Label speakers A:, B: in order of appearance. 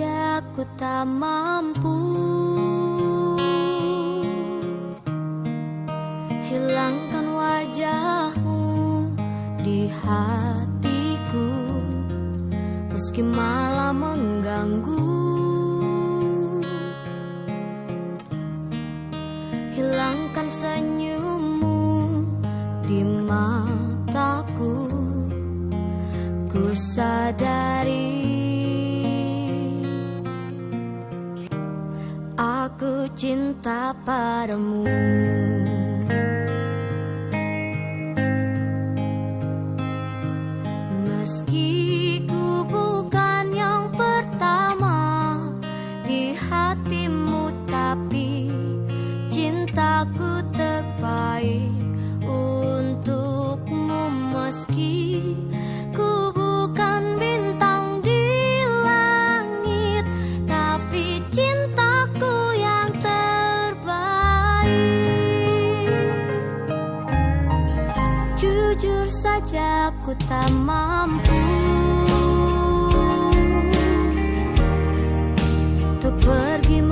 A: saja ku tak mampu hilangkan wajahmu di hatiku, meski malah mengganggu. Hilangkan senyummu di mataku, ku sadari aku cinta padamu. Meski ku bukan yang pertama di hatimu, tapi cintaku terbaik untukmu. Meski ku bukan bintang di langit, tapi cintaku yang terbaik. Jujur saja ku tak mampu untuk pergi